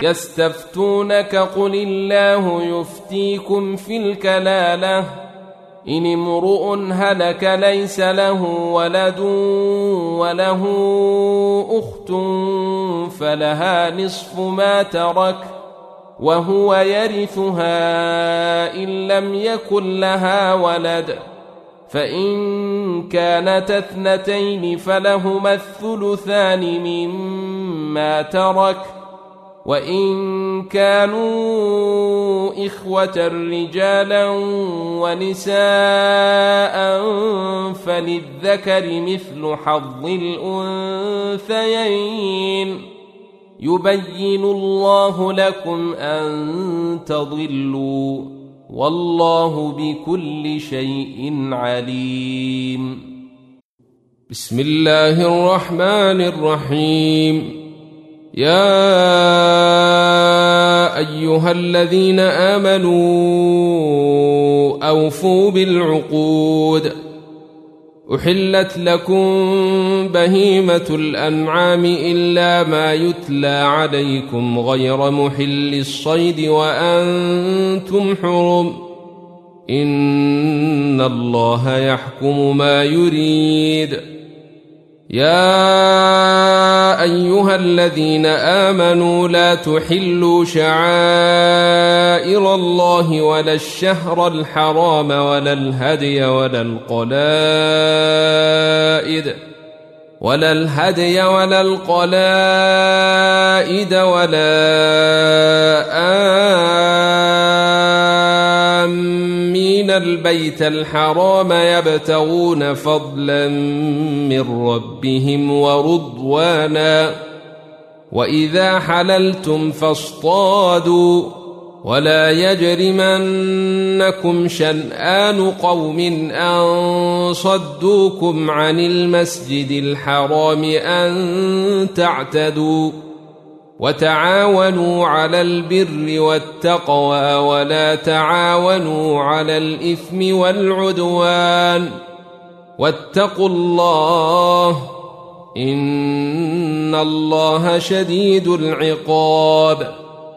يستفتونك قل الله يفتيكم في الكلالة إن امرؤ هلك ليس له ولد وله أخت فلها نصف ما ترك وهو يرثها إن لم يكن لها ولد فإن كانت اثنتين فلهما الثلثان مما ترك وإن كانوا إخوة رجالا ونساء فللذكر مثل حظ الأنثيين يبين الله لكم أن تضلوا والله بكل شيء عليم. بسم الله الرحمن الرحيم. يا أيها الذين آمنوا أوفوا بالعقود أحلت لكم بهيمة الأنعام إلا ما يتلى عليكم غير محل الصيد وأنتم حرم إن الله يحكم ما يريد. يا أيها الذين آمنوا لا تحلوا شعائر الله ولا الشهر الحرام ولا الهدي ولا القلائد ولا آمين البيت الحرام يبتغون فضلا من ربهم ورضوانا وإذا حللتم فاصطادوا ولا يجرمنكم شنآن قوم أن صدوكم عن المسجد الحرام أن تعتدوا وتعاونوا على البر والتقوى ولا تعاونوا على الإثم والعدوان واتقوا الله إن الله شديد العقاب.